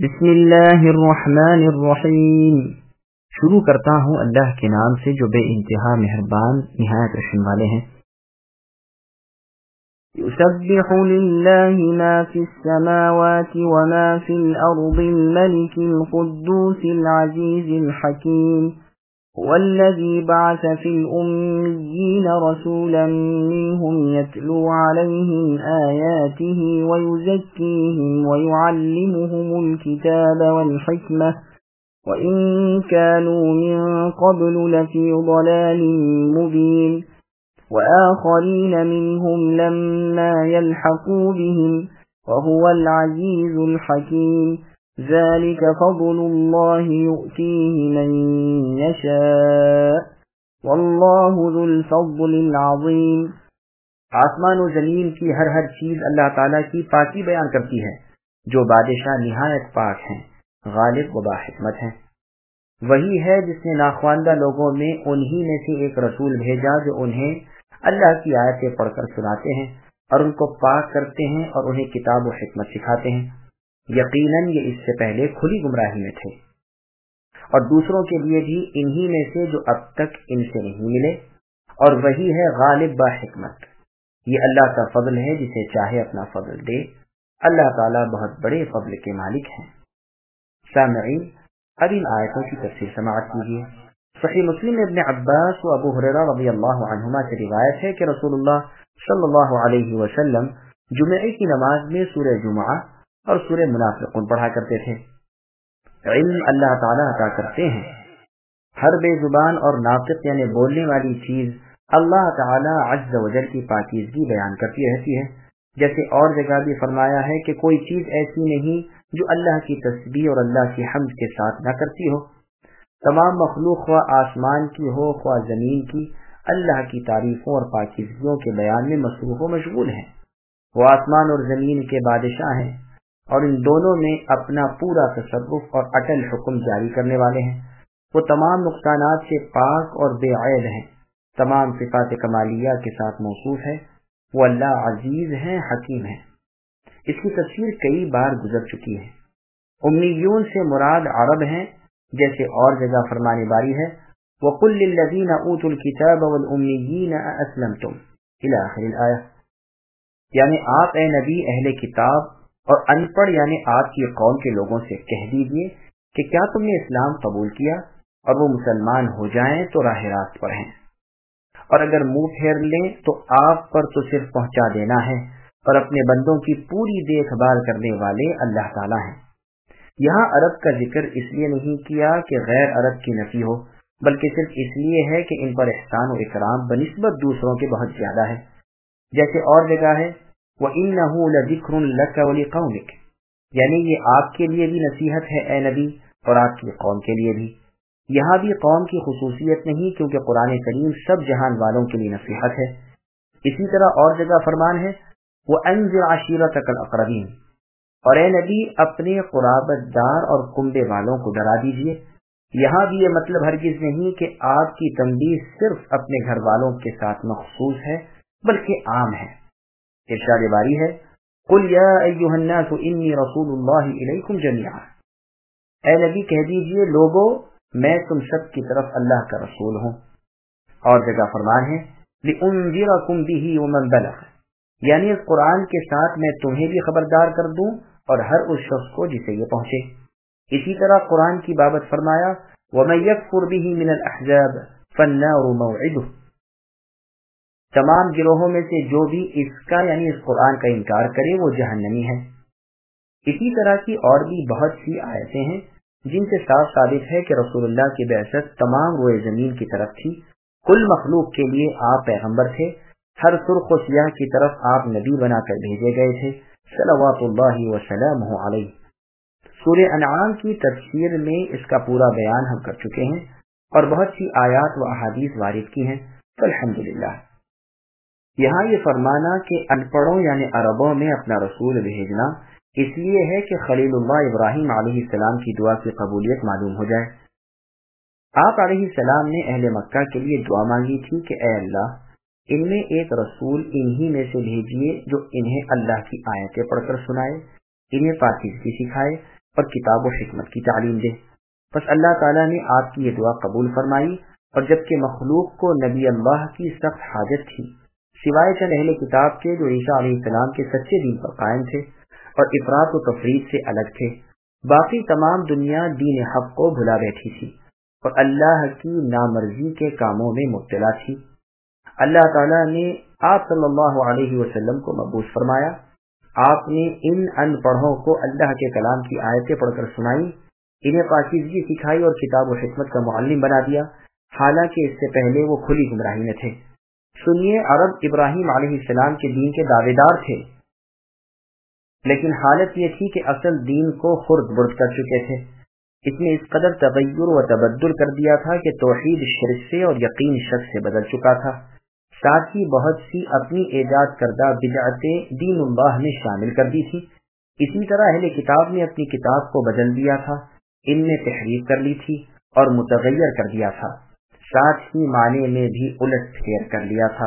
بسم اللہ الرحمن الرحیم۔ شروع کرتا ہوں اللہ کے نام سے جو بے انتہا مہربان نہایت رحم والے ہیں۔ یسبح للہ ما فی السماوات وما فی الارض الملک القدوس العزیز الحکیم هو الذي بعث في الأميين رسولا منهم يتلو عليهم آياته ويزكيهم ويعلمهم الكتاب والحكمة وإن كانوا من قبل لفي ضلال مبين وآخرين منهم لما يلحقوا بهم وهو العزيز الحكيم ذلك فضل الله يؤتيه من يشاء والله ذو الفضل العظيم۔ آسمان و زمین کی ہر چیز اللہ تعالیٰ کی پاکی بیان کرتی ہے جو بادشاہ نہایت پاک ہیں، غالب و باحکمت ہیں۔ وہی ہے جس نے ناخواندہ لوگوں میں انہی میں سے ایک رسول بھیجا جو انہیں اللہ کی آیتیں پڑھ کر سناتے ہیں اور ان کو پاک کرتے ہیں اور انہیں کتاب و حکمت سکھاتے ہیں۔ یقیناً یہ اس سے پہلے کھلی گمراہی میں تھے اور دوسروں کے لیے بھی انہی میں سے جو اب تک ان سے نہیں ملے، اور وہی ہے غالب با حکمت۔ یہ اللہ کا فضل ہے، جسے چاہے اپنا فضل دے۔ اللہ تعالیٰ بہت بڑے فضل کے مالک ہیں۔ سامعین، اب ان آیتوں کی تفسیر سماعت کیجیے۔ صحیح مسلم میں ابن عباس و ابو ہریرہ رضی اللہ عنہما سے روایت ہے کہ رسول اللہ صلی اللہ علیہ وسلم جمعے کی نماز میں سورہ جمعہ اور سورہ منافقون پڑھا کرتے تھے۔ علم اللہ تعالیٰ عطا کرتے ہیں۔ ہر بے زبان اور ناطق یعنی بولنے والی چیز اللہ تعالیٰ عز و جل کی پاکیزگی بیان کرتی رہتی ہے، جیسے اور جگہ بھی فرمایا ہے کہ کوئی چیز ایسی نہیں جو اللہ کی تسبیح اور اللہ کی حمد کے ساتھ نہ کرتی ہو۔ تمام مخلوق خواہ آسمان کی ہو خواہ زمین کی، اللہ کی تعریفوں اور پاکیزگیوں کے بیان میں مصروف و مشغول ہیں۔ وہ آسمان اور زمین کے بادشاہ ہیں اور ان دونوں میں اپنا پورا تصرف اور اٹل حکم جاری کرنے والے ہیں۔ وہ تمام نقصانات سے پاک اور بے عیب ہیں، تمام صفات کمالیہ کے ساتھ موصوف ہے۔ وہ اللہ عزیز ہیں، حکیم ہیں۔ اس کی تفسیر کئی بار گزر چکی ہے۔ امیون سے مراد عرب ہیں، جیسے اور جگہ فرمانے باری ہے وَقُلْ لِلَّذِينَ أُوتُوا الْكِتَابَ وَالْأُمِّيِّينَ أَأَسْلَمْتُمْ إِلَى آخِرِ الْآيَةِ، یعنی آپ اے نبی اہل کتاب اور ان پڑھ یعنی آپ کی قوم کے لوگوں سے کہہ دیجیے کہ کیا تم نے اسلام قبول کیا، اور وہ مسلمان ہو جائیں تو راہ راست پر ہیں، اور اگر منہ پھیر لیں تو آپ پر تو صرف پہنچا دینا ہے، اور اپنے بندوں کی پوری دیکھ بھال کرنے والے اللہ تعالیٰ ہیں۔ یہاں عرب کا ذکر اس لیے نہیں کیا کہ غیر عرب کی نفی ہو، بلکہ صرف اس لیے ہے کہ ان پر احسان و اکرام بنسبت دوسروں کے بہت زیادہ ہے، جیسے اور جگہ ہے وَإِنَّهُ لَذِكْرٌ لَكَ وَلِقَوْمِكَ، یعنی یہ آپ کے لیے بھی نصیحت ہے اے نبی اور آپ کی قوم کے لیے بھی۔ یہاں بھی قوم کی خصوصیت نہیں، کیونکہ قرآن کریم سب جہان والوں کے لیے نصیحت ہے۔ اسی طرح اور جگہ فرمان ہے وَأَنذِرْ عَشِيرَتَكَ الْأَقْرَبِينَ، اور اے نبی اپنے قرابت دار اور کنبے والوں کو ڈرا دیجیے۔ یہاں بھی یہ مطلب ہرگز نہیں کہ آپ کی تنبیہ صرف اپنے گھر والوں کے ساتھ مخصوص ہے، بلکہ عام ہے۔ ارشاد باری ہے قُلْ يَا أَيُّهَا النَّاسُ إِنِّي رَسُولُ اللَّهِ إِلَيْكُمْ جَمِيعًا، اے نبی کہہ دیجئے لوگو میں تم سب کی طرف اللہ کا رسول ہوں۔ اور جگہ فرمان ہے لِأُنذِرَكُمْ بِهِ وَمَنْ بَلَغَ، یعنی اس قرآن کے ساتھ میں تمہیں بھی خبردار کر دوں اور ہر اس شخص کو جسے یہ پہنچے۔ اسی طرح قرآن کی بابت فرمایا وَمَنْ يَكْفُرْ بِهِ مِنَ الْأَحْزَابِ فَالنَّارُ مَوْعِدُهُ، تمام گروہوں میں سے جو بھی اس کا یعنی اس قرآن کا انکار کرے وہ جہنمی ہے۔ اسی طرح کی اور بھی بہت سی آیتیں ہیں جن سے صاف ثابت ہے کہ رسول اللہ کی بعثت تمام روئے زمین کی طرف تھی، کل مخلوق کے لیے آپ پیغمبر تھے، ہر سرخ و سیاہ کی طرف آپ نبی بنا کر بھیجے گئے تھے، صلوات اللہ وسلامہ علیہ۔ سورہ انعام کی تفسیر میں اس کا پورا بیان ہم کر چکے ہیں اور بہت سی آیات و احادیث وارد کی ہیں، الحمدللہ۔ یہاں یہ فرمانا کہ ان پڑھوں یعنی عربوں میں اپنا رسول بھیجنا اس لیے ہے کہ خلیل اللہ ابراہیم علیہ السلام کی دعا کی قبولیت معلوم ہو جائے۔ آپ علیہ السلام نے اہل مکہ کے لیے دعا مانگی تھی کہ اے اللہ ان میں ایک رسول انہی میں سے بھیجیے جو انہیں اللہ کی آیتیں پڑھ کر سنائے، انہیں پاکیزگی سکھائے اور کتاب و حکمت کی تعلیم دے۔ پس اللہ تعالیٰ نے آپ کی یہ دعا قبول فرمائی، اور جبکہ مخلوق کو نبی اللہ کی سخت حاجت تھی، سوائے چند اہل کتاب کے جو عیسیٰ علیہ السلام کے سچے دین پر قائم تھے اور افراط و تفریط سے الگ تھے، باقی تمام دنیا دین حق کو بھلا بیٹھی تھی اور اللہ کی نامرضی کے کاموں میں مبتلا تھی۔ اللہ تعالیٰ نے آپ صلی اللہ علیہ وسلم کو مبعوث فرمایا۔ آپ نے ان ان پڑھوں کو اللہ کے کلام کی آیتیں پڑھ کر سنائی، انہیں پاکیزگی سکھائی اور کتاب و حکمت کا معلم بنا دیا، حالانکہ اس سے پہلے وہ کھلی گمراہی میں تھے۔ سنیے، عرب ابراہیم علیہ السلام کے دین کے دعوے دار تھے، لیکن حالت یہ تھی کہ اصل دین کو خرد برد کر چکے تھے۔ اس نے اس قدر تغیر و تبدل کر دیا تھا کہ توحید شرک سے اور یقین شک سے بدل چکا تھا، ساتھ ہی بہت سی اپنی ایجاد کردہ بدعتیں دین اللہ میں شامل کر دی تھی۔ اسی طرح اہل کتاب نے اپنی کتاب کو بدل دیا تھا، ان میں تحریف کر لی تھی اور متغیر کر دیا تھا، ساتھ ہی معنی میں بھی الٹ پھیر کر لیا تھا۔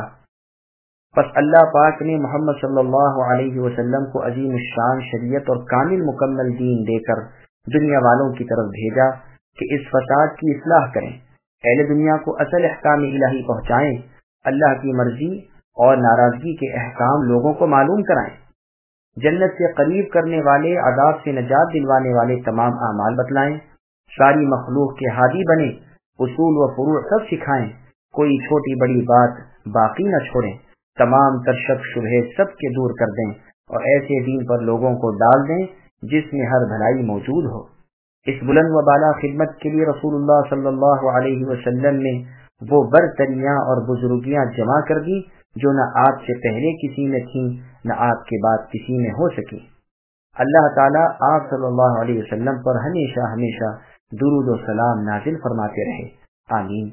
پس اللہ پاک نے محمد صلی اللہ علیہ وسلم کو عظیم الشان شریعت اور کامل مکمل دین دے کر دنیا والوں کی طرف بھیجا کہ اس فساد کی اصلاح کریں، اہل دنیا کو اصل احکام الہی پہنچائیں، اللہ کی مرضی اور ناراضگی کے احکام لوگوں کو معلوم کرائیں، جنت سے قریب کرنے والے، عذاب سے نجات دلوانے والے تمام اعمال بتلائیں، ساری مخلوق کے ہادی بنیں، اصول و فروع سب سکھائیں، کوئی چھوٹی بڑی بات باقی نہ چھوڑیں، تمام تر شک شبہے سب کے دور کر دیں اور ایسے دین پر لوگوں کو ڈال دیں جس میں ہر بھلائی موجود ہو۔ اس بلند و بالا خدمت کے لیے رسول اللہ صلی اللہ علیہ وسلم نے وہ برتریاں اور بزرگیاں جمع کر دی جو نہ آپ سے پہلے کسی میں تھیں نہ آپ کے بعد کسی میں ہو سکی۔ اللہ تعالیٰ آپ صلی اللہ علیہ وسلم پر ہمیشہ ہمیشہ درود و سلام نازل فرماتے رہے، آمین۔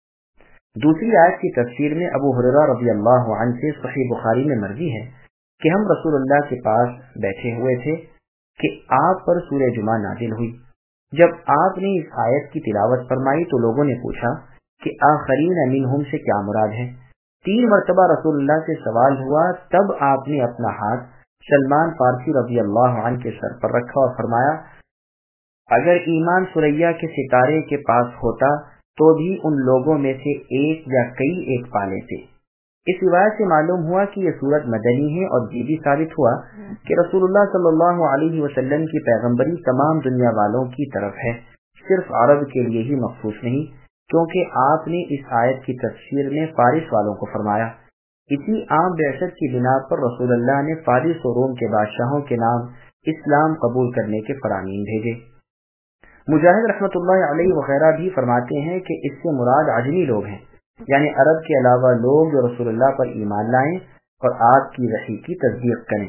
دوسری آیت کی تفسیر میں ابو ہریرہ رضی اللہ عنہ سے صحیح بخاری میں مروی ہے کہ ہم رسول اللہ کے پاس بیٹھے ہوئے تھے کہ آپ پر سورہ جمعہ نازل ہوئی۔ جب آپ نے اس آیت کی تلاوت فرمائی تو لوگوں نے پوچھا کہ آخرین منہم سے کیا مراد ہے؟ 3 مرتبہ رسول اللہ سے سوال ہوا، تب آپ نے اپنا ہاتھ سلمان فارسی رضی اللہ عنہ کے سر پر رکھا اور فرمایا، اگر ایمان ثریا کے ستارے کے پاس ہوتا تو بھی ان لوگوں میں سے ایک یا کئی ایک پا لیتے۔ اس روایت سے معلوم ہوا کہ یہ سورت مدنی ہے، اور یہ بھی ثابت ہوا کہ رسول اللہ صلی اللہ علیہ وسلم کی پیغمبری تمام دنیا والوں کی طرف ہے، صرف عرب کے لیے ہی مخصوص نہیں، کیونکہ آپ نے اس آیت کی تفسیر میں فارس والوں کو فرمایا۔ اسی عام بعثت کی بنا پر رسول اللہ نے فارس و روم کے بادشاہوں کے نام اسلام قبول کرنے کے فرامین بھیجے۔ مجاہد رحمۃ اللہ علیہ وغیرہ بھی فرماتے ہیں کہ اس سے مراد عجمی لوگ ہیں، یعنی عرب کے علاوہ لوگ جو رسول اللہ پر ایمان لائیں اور آپ کی وحی کی تصدیق کریں۔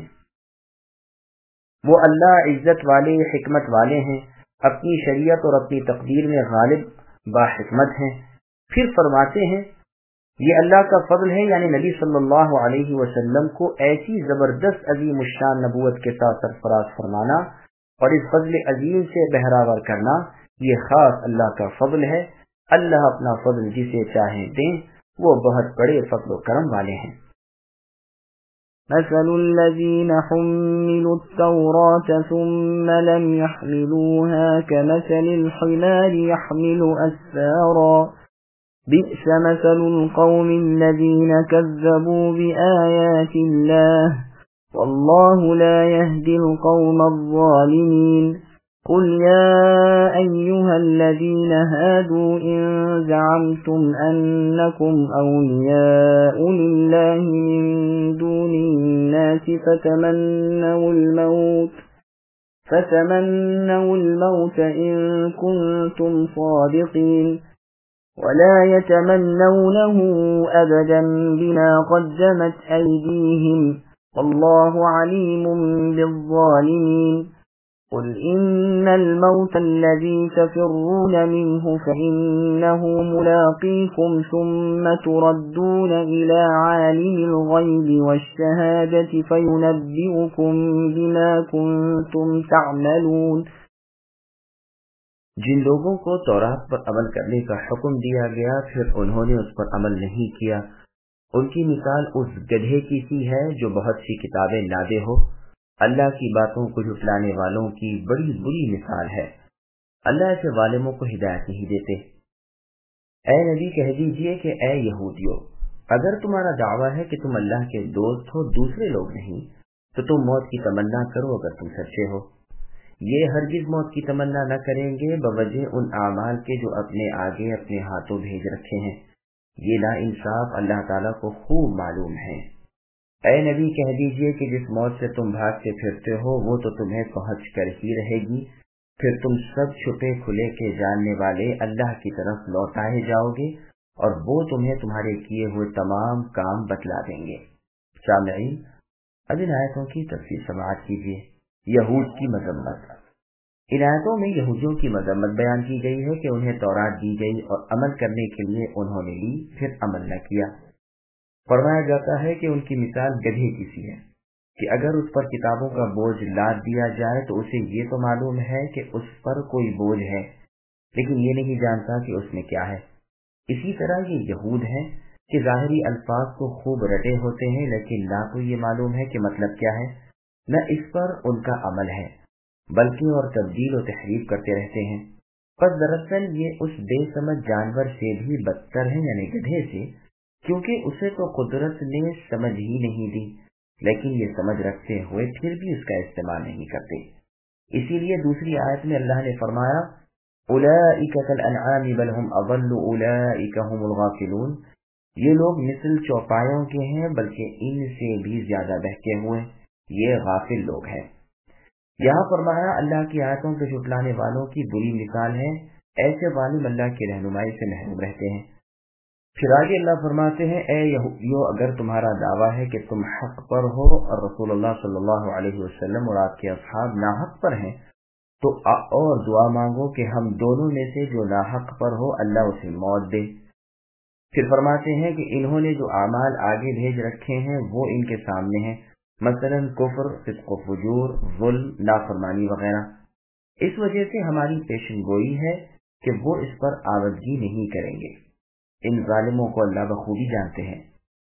وہ اللہ عزت والے، حکمت والے ہیں، اپنی شریعت اور اپنی تقدیر میں غالب باحکمت ہیں۔ پھر فرماتے ہیں یہ اللہ کا فضل ہے، یعنی نبی صلی اللہ علیہ وسلم کو ایسی زبردست عظیم الشان نبوت کے ساتھ سرفراز فرمانا اور اس فضل عظیم سے بہراور کرنا، یہ خاص اللہ کا فضل ہے۔ اللہ اپنا فضل جسے چاہیں دیں، وہ بہت بڑے فضل و کرم والے ہیں۔ مثل الذين حملوا التوراة ثم لم يحملوها كمثل الحمار يحمل أسفارا بئس مثل القوم الذين كذبوا بآيات الله والله لا يهدي القوم الظالمين قل يا أيها الذين هادوا إن زعمتم أنكم أولياء لله من دون الناس فتمنوا الموت إن كنتم صادقين ولا يتمنونه أبدا بما قدمت أيديهم والله عليم بالظالمين قل إن الموت الذي تفرون منه فإنه ملاقيكم ثم تردون إلى عالم الغيب والشهادة فينبئكم بما كنتم تعملون۔ جن لوگوں کو تورات پر عمل کرنے کا حکم دیا گیا پھر انہوں نے اس پر عمل نہیں کیا، ان کی مثال اس گدھے کی سی ہے جو بہت سی کتابیں لادے ہو اللہ کی باتوں کو جھٹلانے والوں کی بڑی بری مثال ہے۔ اللہ ایسے ظالموں کو ہدایت نہیں دیتے۔ اے نبی کہہ دیجئے کہ اے یہودیو، اگر تمہارا دعویٰ ہے کہ تم اللہ کے دوست ہو، دوسرے لوگ نہیں، تو تم موت کی تمنا کرو اگر تم سچے ہو۔ یہ ہرگز موت کی تمنا نہ کریں گے بوجہ ان اعمال کے جو اپنے آگے اپنے ہاتھوں بھیج رکھے ہیں۔ یہ نا انصاف اللہ تعالیٰ کو خوب معلوم ہے۔ اے نبی کہہ دیجئے کہ جس موت سے تم بھاگتے پھرتے ہو وہ تو تمہیں پہنچ کر ہی رہے گی، پھر تم سب چھپے کھلے کے جاننے والے اللہ کی طرف لوٹائے جاؤ گے اور وہ تمہیں تمہارے کیے ہوئے تمام کام بتلا دیں گے۔ سامعین، اب ان آیتوں کی تفصیل سماعت کیجیے۔ یہود کی مذمت۔ ان آیتوں میں یہودیوں کی مذمت بیان کی گئی ہے کہ انہیں تورات دی گئی اور عمل کرنے کے لیے انہوں نے لی، پھر عمل نہ کیا۔ فرمایا جاتا ہے کہ ان کی مثال گدھے کی سی ہے کہ اگر اس پر کتابوں کا بوجھ لاد دیا جائے تو اسے یہ تو معلوم ہے کہ اس پر کوئی بوجھ ہے، لیکن یہ نہیں جانتا کہ اس میں کیا ہے۔ اسی طرح یہ یہود ہیں کہ ظاہری الفاظ کو خوب رٹے ہوتے ہیں، لیکن نہ تو یہ معلوم ہے کہ مطلب کیا ہے، نہ اس پر ان کا عمل ہے، بلکہ اور تبدیل و تحریف کرتے رہتے ہیں۔ پس دراصل یہ اس بے سمجھ جانور سے بھی بدتر ہے، یعنی گدھے سے، کیونکہ اسے تو قدرت نے سمجھ ہی نہیں دی، لیکن یہ سمجھ رکھتے ہوئے پھر بھی اس کا استعمال نہیں کرتے۔ اسی لیے دوسری آیت میں اللہ نے فرمایا اولئک کالانعام بل هم اضل اولئک هم الغافلون، یہ لوگ مثل چوپایوں کے ہیں بلکہ ان سے بھی زیادہ بہکے ہوئے، یہ غافل لوگ ہیں۔ یہاں فرمایا اللہ کی آیتوں کے جھٹلانے والوں کی بری مثال ہے، ایسے ظالم اللہ کی رہنمائی سے محروم رہتے ہیں۔ پھر آگے اللہ فرماتے ہیں اے یہودیو، اگر تمہارا دعویٰ ہے کہ تم حق پر ہو اور رسول اللہ صلی اللہ علیہ وسلم اور آپ کے اصحاب ناحق پر ہیں، تو اور دعا مانگو کہ ہم دونوں میں سے جو ناحق پر ہو اللہ اسے موت دے۔ پھر فرماتے ہیں کہ انہوں نے جو اعمال آگے بھیج رکھے ہیں وہ ان کے سامنے ہیں، مثلا کفر، فسق و فجور، ظلم، نافرمانی وغیرہ۔ اس وجہ سے ہماری پیشن گوئی ہے کہ وہ اس پر آوردگی نہیں کریں گے۔ ان ظالموں کو اللہ بخوبی جانتے ہیں۔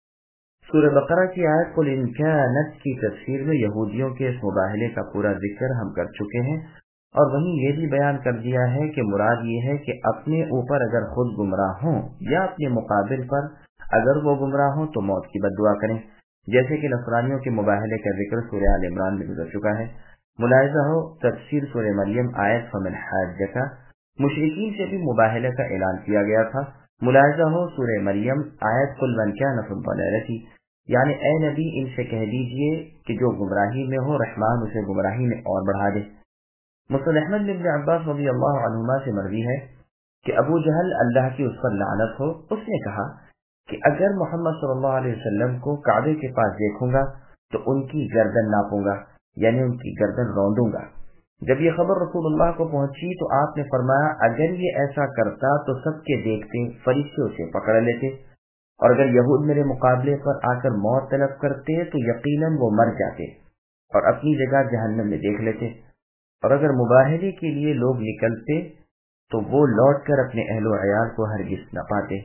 سورہ بقرہ کی آیت قل ان کانت کی تفسیر میں یہودیوں کے اس مباہلے کا پورا ذکر ہم کر چکے ہیں، اور وہیں یہ بھی بیان کر دیا ہے کہ مراد یہ ہے کہ اپنے اوپر اگر خود گمراہ ہوں یا اپنے مقابل پر اگر وہ گمراہ ہوں تو موت کی بد دعا کریں، جیسے کہ نصرانیوں کے مباہلے کا ذکر سورہ آل عمران میں گزر چکا ہے۔ ملاحظہ ہو تفسیر سورہ مریم آیت فمن حاجک، مشرکین سے بھی مباہلے کا اعلان کیا گیا تھا۔ ملاحظہ ہو سورہ مریم آیت قل من کان فی الضلالۃ، یعنی اے نبی ان سے کہہ دیجئے کہ جو گمراہی میں ہو رحمان اسے گمراہی میں اور بڑھا دے۔ مسند احمد بن عباس رضی اللہ عنہما سے مروی ہے کہ ابو جہل اللہ کی اس پر لعنت ہو، اس نے کہا کہ اگر محمد صلی اللہ علیہ وسلم کو کعبے کے پاس دیکھوں گا تو ان کی گردن ناپوں گا، یعنی ان کی گردن روندوں گا۔ جب یہ خبر رسول اللہ کو پہنچی تو آپ نے فرمایا اگر یہ ایسا کرتا تو سب کے دیکھتے فرشتے اسے پکڑ لیتے، اور اگر یہود میرے مقابلے پر آ کر موت طلب کرتے تو یقیناً وہ مر جاتے اور اپنی جگہ جہنم میں دیکھ لیتے، اور اگر مباہلے کے لیے لوگ نکلتے تو وہ لوٹ کر اپنے اہل و عیال کو ہرگز نہ پاتے۔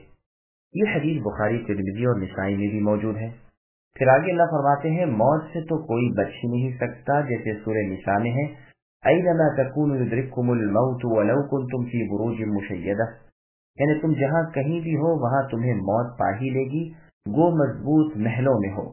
یہ حدیث بخاری، ترمذی اور نسائی میں بھی موجود ہے۔ پھر آگے اللہ فرماتے ہیں موت سے تو کوئی بچ ہی نہیں سکتا، جیسے سورہ نساء میں ہے اینما تکونوا یدرککم الموت ولو کنتم فی بروج مشیدہ، یعنی تم جہاں کہیں بھی ہو وہاں تمہیں موت پا ہی لے گی، گو مضبوط محلوں میں ہو۔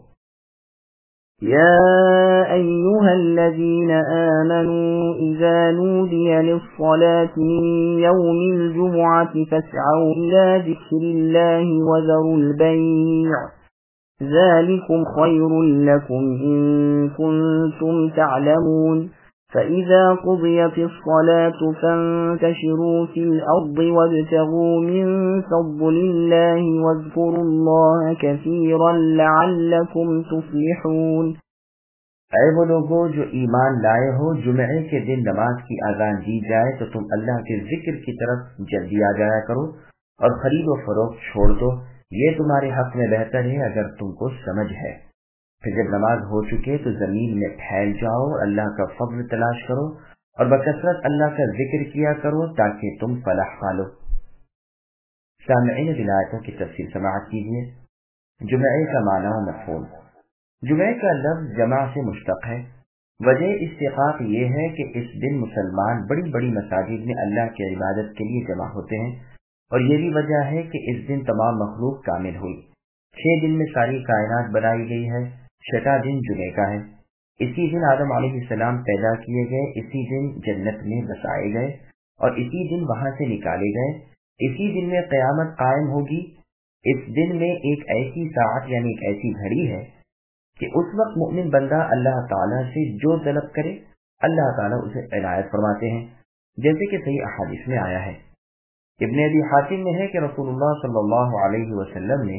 يا أيها الذين آمنوا إذا نودي للصلاة من يوم الجمعة فاسعوا إلى ذكر الله وذروا البيع ذلكم خير لكم إن كنتم تعلمون فإذا قضيت الصلاة فانتشروا في الأرض وابتغوا من فضل الله واذكروا الله كثيرا لعلكم تفلحون۔ اے وہ لوگوں جو ایمان لائے ہو، جمعے کے دن نماز کی اذان دی جائے تو تم اللہ کے ذکر کی طرف جلدی آ جایا کرو اور خرید و فروخت چھوڑ دو، یہ تمہارے حق میں بہتر ہے اگر تم کو سمجھ ہے۔ پھر جب نماز ہو چکے تو زمین میں پھیل جاؤ اور اللہ کا فضل تلاش کرو اور بکثرت اللہ کا ذکر کیا کرو تاکہ تم فلاح پالو۔ سامعین ولایتوں کی تفصیل سماعت کیجیے۔ جمعے کا معنی و مفہوم۔ جمعے کا لفظ جمع سے مشتق ہے، وجہ استحقاق یہ ہے کہ اس دن مسلمان بڑی بڑی مساجد میں اللہ کی عبادت کے لیے جمع ہوتے ہیں، اور یہ بھی وجہ ہے کہ اس دن تمام مخلوق کامل ہوئی۔ 6 دن میں ساری کائنات بنائی گئی ہے، 6واں دن جمعے کا ہے۔ اسی دن آدم علیہ السلام پیدا کیے گئے، اسی دن جنت میں بسائے گئے اور اسی دن وہاں سے نکالے گئے، اسی دن میں قیامت قائم ہوگی۔ اس دن میں ایک ایسی ساعت یعنی ایک ایسی گھڑی ہے کہ اس وقت مومن بندہ اللہ تعالیٰ سے جو طلب کرے اللہ تعالیٰ اسے عنایت فرماتے ہیں، جیسے کہ صحیح احادیث میں آیا ہے۔ ابن ابی حاتم میں ہے کہ رسول اللہ صلی اللہ علیہ وسلم نے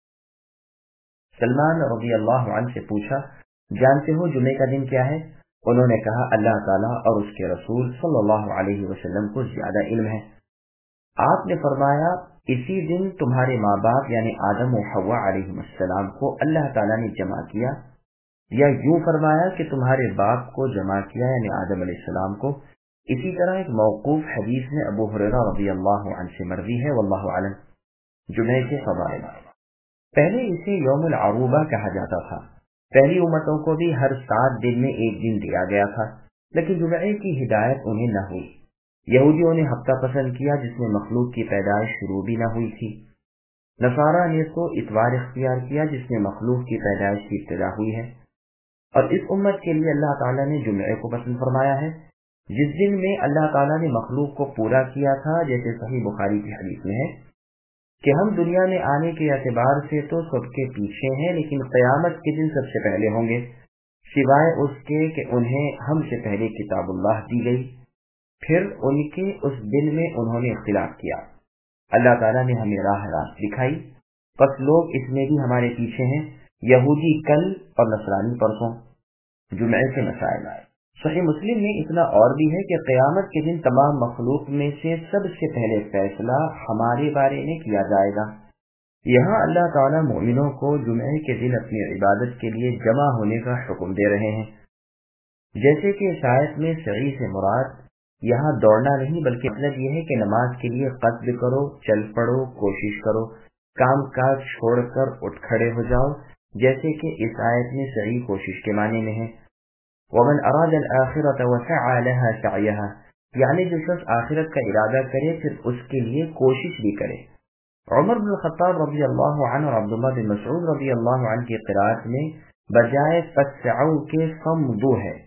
سلمان رضی اللہ عنہ سے پوچھا، جانتے ہو جمعے کا دن کیا ہے؟ انہوں نے کہا اللہ تعالیٰ اور اس کے رسول صلی اللہ علیہ وسلم کو زیادہ علم ہے۔ آپ نے فرمایا اسی دن تمہارے ماں باپ یعنی آدم و حوا علیہ السلام کو اللہ تعالیٰ نے جمع کیا، یا یوں فرمایا کہ تمہارے باپ کو جمع کیا یعنی آدم علیہ السلام کو۔ اسی طرح ایک موقوف حدیث میں ابو ہریرہ رضی اللہ عنہ سے مروی ہے، واللہ اعلم۔ جمعے کے فضائل، پہلے اسے یوم العروبہ کہا جاتا تھا۔ پہلی امتوں کو بھی ہر 7 دن میں ایک دن دیا گیا تھا، لیکن جمعے کی ہدایت انہیں نہ ہوئی۔ یہودیوں نے ہفتہ پسند کیا جس میں مخلوق کی پیدائش شروع بھی نہ ہوئی تھی۔ نصارہ نے تو اتوار اختیار کیا جس میں مخلوق کی پیدائش کی ابتدا ہوئی ہے، اور اس امت کے لیے اللہ تعالیٰ نے جمعے کو پسند فرمایا ہے، جس دن میں اللہ تعالیٰ نے مخلوق کو پورا کیا تھا، جیسے صحیح بخاری کی حدیث میں ہے کہ ہم دنیا میں آنے کے اعتبار سے تو سب کے پیچھے ہیں، لیکن قیامت کے دن سب سے پہلے ہوں گے، سوائے اس کے کہ انہیں ہم سے پہلے کتاب اللہ دی گئی، پھر ان کے اس دن میں انہوں نے اختلاف کیا، اللہ تعالیٰ نے ہمیں راہ راست دکھائی، بس لوگ اس میں بھی ہمارے پیچھے ہیں، یہودی کل اور نصرانی پرسوں۔ جمعے سے مسائل آئے، صحیح مسلم میں اتنا اور بھی ہے کہ قیامت کے دن تمام مخلوق میں سے سب سے پہلے فیصلہ ہمارے بارے میں کیا جائے گا۔ یہاں اللہ تعالیٰ مومنوں کو جمعے کے دن اپنی عبادت کے لیے جمع ہونے کا حکم دے رہے ہیں، جیسے کہ اس آیت میں سعی سے مراد یہاں دوڑنا نہیں بلکہ مطلب یہ ہے کہ نماز کے لیے قصد کرو، چل پڑو، کوشش کرو، کام کاج چھوڑ کر اٹھ کھڑے ہو جاؤ، جیسے کہ اس آیت میں سعی کوشش کے معنی میں ہے۔ وَمَنْ أَرَادَ الْآخِرَةَ وَسَعَى لَهَا سَعْيَهَا، یعنی جو شخص آخرت کا ارادہ کرے پھر اس کے لیے کوشش بھی کرے۔ عمر بن الخطاب رضی اللہ عنہ اور عبداللہ بن مسعود رضی اللہ عنہ کی قرأت میں بجائے فَسْعَوْا کے فَمْضُوا ہے۔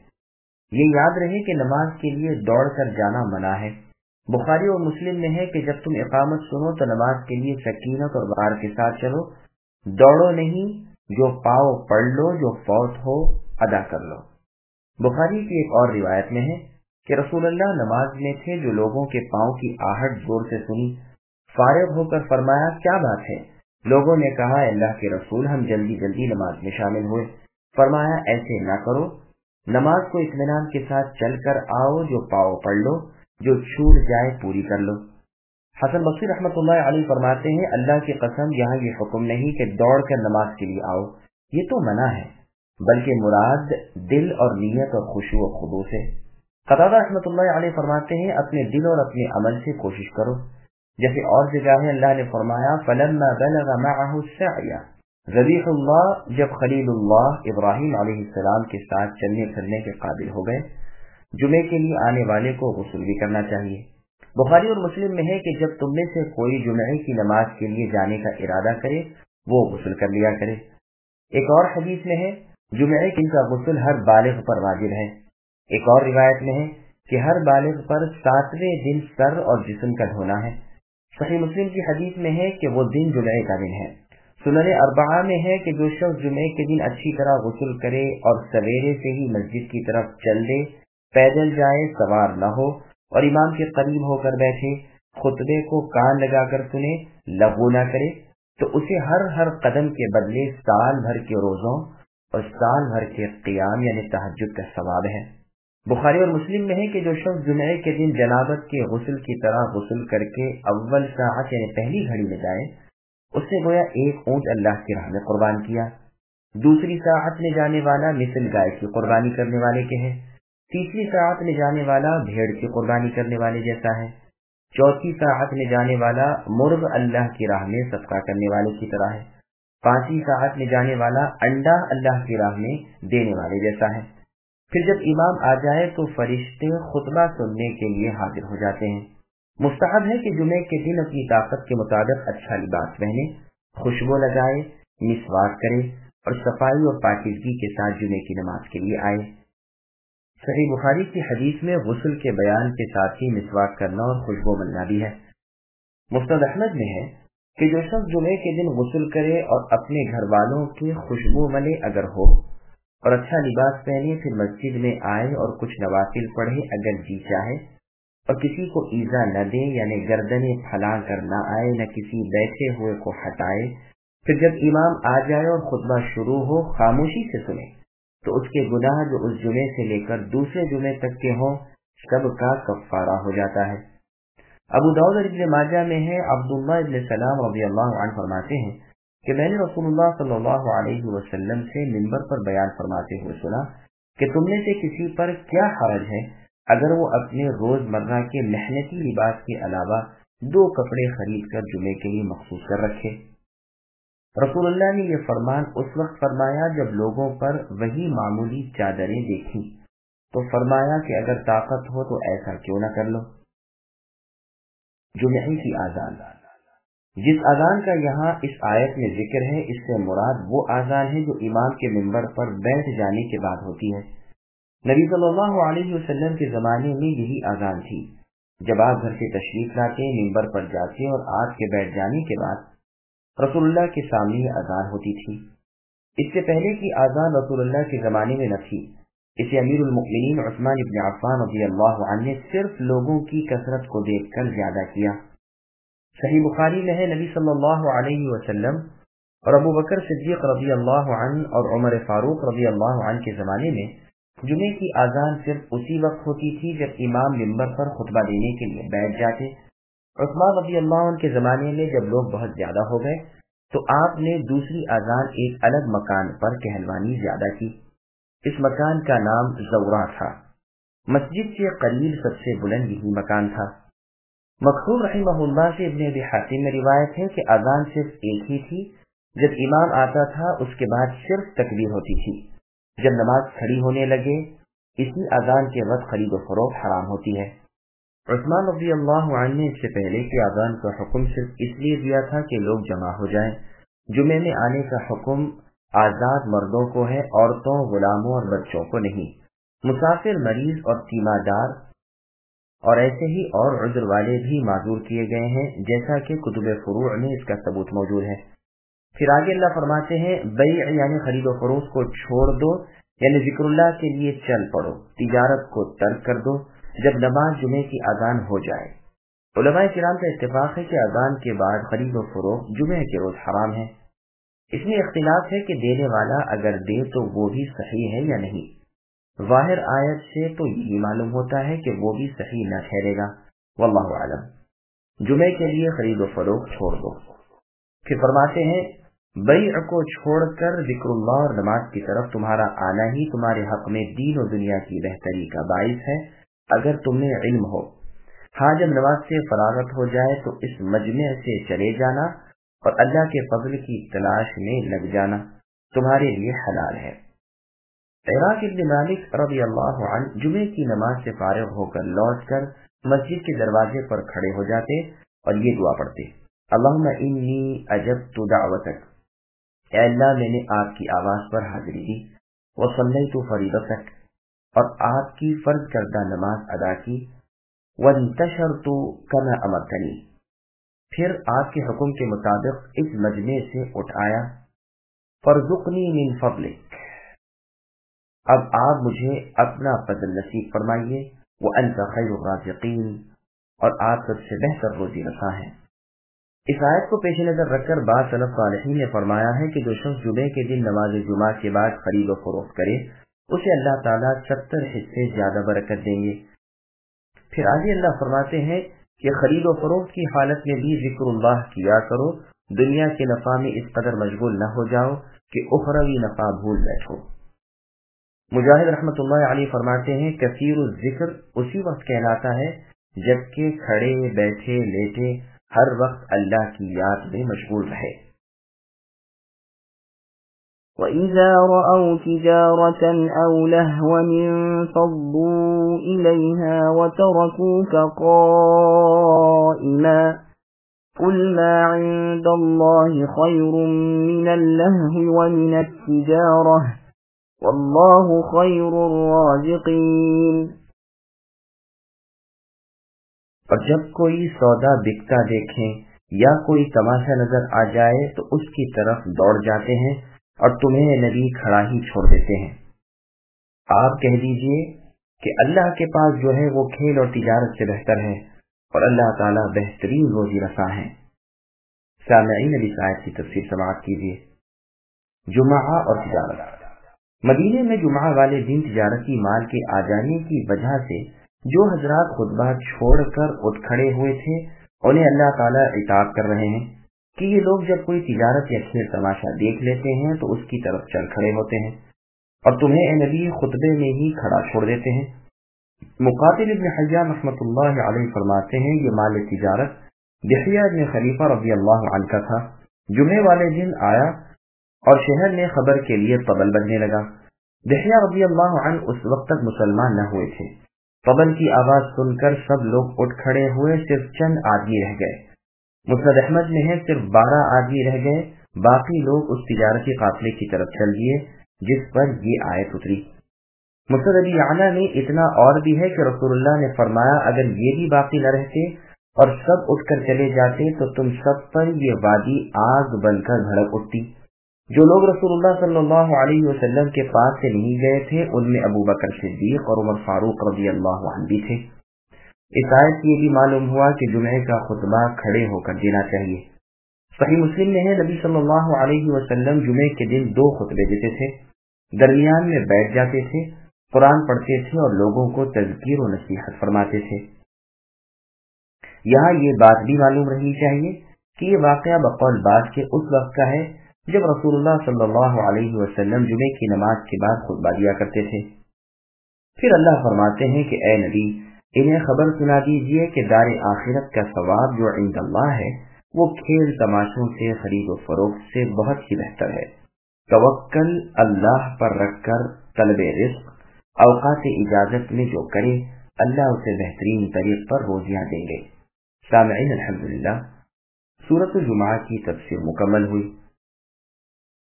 یہ یاد رہے کہ نماز کے لیے دوڑ کر جانا منع ہے۔ بخاری اور مسلم میں ہے کہ جب تم اقامت سنو تو نماز کے لیے سکینت اور وقار کے ساتھ چلو، دوڑو نہیں، جو پاؤ پڑھ لو، جو فوت ہو ادا کر لو۔ بخاری کی ایک اور روایت میں ہے کہ رسول اللہ نماز میں تھے، جو لوگوں کے پاؤں کی آہٹ زور سے سنی، فارغ ہو کر فرمایا کیا بات ہے؟ لوگوں نے کہا اللہ کے رسول ہم جلدی جلدی نماز میں شامل ہوئے۔ فرمایا ایسے نہ کرو، نماز کو اطمینان کے ساتھ چل کر آؤ، جو پاؤ پڑھ لو، جو چھوٹ جائے پوری کر لو۔ حسن بصری رحمۃ اللہ علیہ فرماتے ہیں اللہ کی قسم یہاں یہ حکم نہیں کہ دوڑ کر نماز کے لیے آؤ، یہ تو منع ہے، بلکہ مراد دل اور نیت اور خشوع و خضوع سے۔ قتادہ رحمۃ اللہ علیہ فرماتے ہیں اپنے دل اور اپنے عمل سے کوشش کرو، جیسے اور جگہ ہے اللہ نے فرمایا فَلَمَّا بَلَغَ مَعَهُ السَّعْيَ، ذبیح اللہ جب خلیل اللہ ابراہیم علیہ السلام کے ساتھ چلنے پھرنے کے قابل ہو گئے، جمعے کے لیے آنے والے کو غسل بھی کرنا چاہیے۔ بخاری اور مسلم میں ہے کہ جب تم میں سے کوئی جمعے کی نماز کے لیے جانے کا ارادہ کرے وہ غسل کر لیا کرے۔ ایک اور حدیث میں ہے جمعے کا غسل ہر بالغ پر واجب ہے۔ ایک اور روایت میں ہے کہ ہر بالغ پر 7ویں دن سر اور جسم کا دھونا ہے۔ صحیح مسلم کی حدیث میں ہے کہ وہ دن جمعے کا دن ہے۔ سنن اربعہ میں ہے کہ جو شخص جمعے کے دن اچھی طرح غسل کرے اور سویرے سے ہی مسجد کی طرف چل دے، پیدل جائے، سوار نہ ہو اور امام کے قریب ہو کر بیٹھے، خطبے کو کان لگا کر سنے، لغو نہ کرے، تو اسے ہر قدم کے بدلے سال بھر کے روزوں اور سال بھر کے قیام یعنی تہجد کا ثواب ہے۔ بخاری اور مسلم میں ہے کہ جو شخص جمعے کے دن جنابت کے غسل کی طرح غسل کر کے اول ساعت یعنی پہلی گھڑی میں جائے، اس نے گویا ایک اونٹ اللہ کی راہ میں قربان کیا۔ دوسری ساعت میں جانے والا مثل گائے کی قربانی کرنے والے کے ہے۔ تیسری ساعت میں جانے والا بھیڑ کی قربانی کرنے والے جیسا ہے۔ چوتھی ساعت میں جانے والا مرغ اللہ کی راہ میں صدقہ کرنے والے کی طرح ہے۔ پانچویں ساعت میں جانے والا انڈا اللہ کی راہ میں دینے والے جیسا ہے۔ پھر جب امام آ جائے تو فرشتے خطبہ سننے کے لیے حاضر ہو جاتے ہیں۔ مستحب ہے کہ جمعے کے دن اپنی طاقت کے مطابق اچھا لباس پہنے، خوشبو لگائے، مسواک کرے اور صفائی اور پاکیزگی کے ساتھ جمعے کی نماز کے لیے آئے۔ صحیح بخاری کی حدیث میں غسل کے بیان کے ساتھ ہی مسواک کرنا اور خوشبو ملنا بھی ہے۔ مسند احمد میں ہے کہ جو شخص جمعے کے دن غسل کرے اور اپنے گھر والوں کی خوشبو ملے اگر ہو اور اچھا لباس پہنے، پھر مسجد میں آئے اور کچھ نوافل پڑھے اگر جی چاہے، اور کسی کو ایذا نہ دے، یعنی گردنیں پھیلا کر نہ آئے، نہ کسی بیٹھے ہوئے کو ہٹائے، پھر جب امام آ جائے اور خطبہ شروع ہو خاموشی سے سنے، تو اس کے گناہ جو اس جمعے سے لے کر دوسرے جمعے تک کے ہوں سب کا کفارہ ہو جاتا ہے۔ ابو داؤد اور ابن ماجہ میں ہے، عبداللہ ابن سلام رضی اللہ عنہ فرماتے ہیں کہ میں نے رسول اللہ صلی اللہ علیہ وسلم سے منبر پر بیان فرماتے ہوئے سنا کہ تم میں سے کسی پر کیا حرج ہے اگر وہ اپنے روز مرہ کے محنتی لباس کے علاوہ 2 کپڑے خرید کر جمعے کے لیے مخصوص کر رکھے۔ رسول اللہ نے یہ فرمان اس وقت فرمایا جب لوگوں پر وہی معمولی چادریں دیکھی، تو فرمایا کہ اگر طاقت ہو تو ایسا کیوں نہ کر لو۔ جمعے کی اذان، جس اذان کا یہاں اس آیت میں ذکر ہے، اس سے مراد وہ اذان ہے جو امام کے منبر پر بیٹھ جانے کے بعد ہوتی ہے۔ نبی صلی اللہ علیہ وسلم کے زمانے میں یہی اذان تھی۔ جب آپ گھر سے تشریف لاتے، منبر پر جاتے اور آپ کے بیٹھ جانے کے بعد رسول اللہ کے سامنے یہ اذان ہوتی تھی۔ اس سے پہلے کی اذان رسول اللہ کے زمانے میں نہ تھی۔ اسے امیر المؤمنین عثمان بن عفان رضی اللہ عنہ نے صرف لوگوں کی کثرت کو دیکھ کر زیادہ کیا۔ صحیح بخاری میں ہے، نبی صلی اللہ علیہ وسلم اور ابو بکر صدیق رضی اللہ عنہ اور عمر فاروق رضی اللہ عنہ کے زمانے میں جمعے کی اذان صرف اسی وقت ہوتی تھی جب امام منبر پر خطبہ دینے کے لیے بیٹھ جاتے۔ عثمان رضی اللہ عنہ کے زمانے میں جب لوگ بہت زیادہ ہو گئے تو آپ نے دوسری اذان ایک الگ مکان پر کہلوانی زیادہ کی۔ اس مکان کا نام زورا تھا۔ مسجد سے قریب سب سے بلند یہی مکان تھا۔ مکحول رحمہ اللہ سے ابن ابی حاتم میں روایت ہے کہ اذان صرف ایک ہی تھی، جب امام آتا تھا اس کے بعد صرف تکبیر ہوتی تھی۔ جب نماز کھڑی ہونے لگے اسی اذان کے وقت خرید و فروخت حرام ہوتی ہے۔ عثمان رضی اللہ عنہ نے اس سے پہلے کہ اذان کا حکم صرف اس لیے دیا تھا کہ لوگ جمع ہو جائیں۔ جمعے میں آنے کا حکم آزاد مردوں کو ہے، عورتوں، غلاموں اور بچوں کو نہیں۔ مسافر، مریض اور تیماردار اور ایسے ہی اور عذر والے بھی معذور کیے گئے ہیں، جیسا کہ کتب فروع میں اس کا ثبوت موجود ہے۔ پھر آگے اللہ فرماتے ہیں، بیع یعنی خرید و فروخت کو چھوڑ دو، یعنی ذکر اللہ کے لیے چل پڑو، تجارت کو ترک کر دو جب نماز جمعے کی اذان ہو جائے۔ علماء کرام کا اتفاق ہے کہ اذان کے بعد خرید و فروخت جمعے کے روز حرام ہے۔ اس میں اختلاف ہے کہ دینے والا اگر دے تو وہ بھی صحیح ہے یا نہیں۔ ظاہر آیت سے تو یہی معلوم ہوتا ہے کہ وہ بھی صحیح نہ ٹھہرے گا، واللہ اعلم۔ جمعے کے لیے خرید و فروخت چھوڑ دو۔ پھر فرماتے ہیں، بیع کو چھوڑ کر ذکر اللہ اور نماز کی طرف تمہارا آنا ہی تمہارے حق میں دین و دنیا کی بہتری کا باعث ہے اگر تمہیں علم ہو۔ ہاں، جب نماز سے فراغت ہو جائے تو اس مجمع سے چلے جانا اور اللہ کے فضل کی تلاش میں لگ جانا تمہارے لیے حلال ہے۔ عراق ابن مالک رضی اللہ عنہ جمعے کی نماز سے فارغ ہو کر لوٹ کر مسجد کے دروازے پر کھڑے ہو جاتے اور یہ دعا پڑھتے، اللہم انی اجبت دعوتک، اے اللہ میں نے آپ کی آواز پر حاضری دی، وصلیت فریضتک، اور آپ کی فرض کردہ نماز ادا کی، وانتشرت کما امرتنی، پھر آپ کے حکم کے مطابق اس مجمع سے اٹھ آیا، فرزقنی من فضلک، اب آپ مجھے اپنا فضل نصیب فرمائیے، وانت خیر الرازقین، اور آپ سب سے بہتر روزی رساں ہیں۔ اس آیت کو پیش نظر رکھ کر بعض سلف صالحین نے فرمایا ہے کہ جو شخص جمعے کے دن نماز جمعہ کے بعد خرید و فروخت کرے اسے اللہ تعالیٰ 70 حصے زیادہ برکت دیں گے۔ پھر آگے اللہ فرماتے ہیں کہ خرید و فروخت کی حالت میں بھی ذکر اللہ کیا کرو، دنیا کے نفع میں اس قدر مشغول نہ ہو جاؤ کہ اخروی نفع بھول بیٹھو۔ مجاہد رحمۃ اللہ علیہ فرماتے ہیں، کثیر الذکر اسی وقت کہلاتا ہے جبکہ کھڑے بیٹھے لیٹے ہر وقت اللہ کی یاد میں مشغول رہے۔ وَإِذَا رَأَوْا تِجَارَةً أَوْ لَهْوًا انفَضُّوا إِلَيْهَا وَتَرَكُوكَ قَائِمًا قُلْ مَا عِندَ اللَّهِ خَيْرٌ مِنَ اللَّهْوِ وَمِنَ التِّجَارَةِ وَاللَّهُ خَيْرُ الرَّازِقِينَ۔ اور جب کوئی سودا بکتا دیکھیں یا کوئی تماشا نظر آ جائے تو اس کی طرف دوڑ جاتے ہیں اور تمہیں نبی کھڑا ہی چھوڑ دیتے ہیں۔ آپ کہہ دیجئے کہ اللہ کے پاس جو ہے وہ کھیل اور تجارت سے بہتر ہے، اور اللہ تعالیٰ بہترین روزی رساں ہیں۔ سامعین، ابھی آیت کی تفسیر سماعت کیجیے۔ جمعہ اور تجارت۔ مدینے میں جمعہ والے دن تجارتی مال کے آ جانے کی وجہ سے جو حضرات خطبہ چھوڑ کر اٹھ کھڑے ہوئے تھے انہیں اللہ تعالیٰ عتاب کر رہے ہیں کہ یہ لوگ جب کوئی تجارت یا کھیل تماشا دیکھ لیتے ہیں تو اس کی طرف چل کھڑے ہوتے ہیں اور تمہیں اے نبی خطبے میں ہی کھڑا چھوڑ دیتے ہیں۔ مقاتل ابن حیان رحمۃ اللہ علیہ فرماتے ہیں یہ مال تجارت دحیہ ابن خلیفہ رضی اللہ عنہ کا تھا۔ جمعے والے دن آیا اور شہر میں خبر کے لیے طبل بجنے لگا۔ دحیہ رضی اللہ عنہ اس وقت تک مسلمان نہ ہوئے تھے۔ طبل کی آواز سن کر سب لوگ اٹھ کھڑے ہوئے، صرف چند آدمی رہ گئے۔ مسند احمد میں ہے صرف 12 آدمی رہ گئے، باقی لوگ اس تجارتی قافلے کی طرف چل دیے جس پر یہ آیت اتری۔ مسند ابی یعلا میں اتنا اور بھی ہے کہ رسول اللہ نے فرمایا اگر یہ بھی باقی نہ رہتے اور سب اٹھ کر چلے جاتے تو تم سب پر یہ وادی آگ بن کر بھڑک اٹھتی۔ جو لوگ رسول اللہ صلی اللہ علیہ وسلم کے پاس سے نہیں گئے تھے ان میں ابو بکر صدیق اور عمر فاروق رضی اللہ عنہ بھی تھے۔ اس آیت سے یہ بھی معلوم ہوا کہ جمعے کا خطبہ کھڑے ہو کر دینا چاہیے۔ صحیح مسلم میں ہے نبی صلی اللہ علیہ وسلم جمعے کے دن 2 خطبے دیتے تھے، درمیان میں بیٹھ جاتے تھے، قرآن پڑھتے تھے اور لوگوں کو تذکیر و نصیحت فرماتے تھے۔ یہاں یہ بات بھی معلوم رہنی چاہیے کہ یہ واقعہ بقول بعض کے اس وقت کا ہے جب رسول اللہ صلی اللہ علیہ وسلم جمعے کی نماز کے بعد خطبہ دیا کرتے تھے۔ پھر اللہ فرماتے ہیں کہ اے نبی انہیں خبر سنا دیجئے کہ دار آخرت کا ثواب جو عند اللہ ہے وہ کھیل تماشوں سے، خرید و فروخت سے بہت ہی بہتر ہے۔ توکل اللہ پر رکھ کر طلب رزق اوقات اجازت میں جو کرے اللہ اسے بہترین طریق پر روزیاں دیں گے۔ سامعین، الحمدللہ سورۃ الجمعہ کی تفسیر مکمل ہوئی۔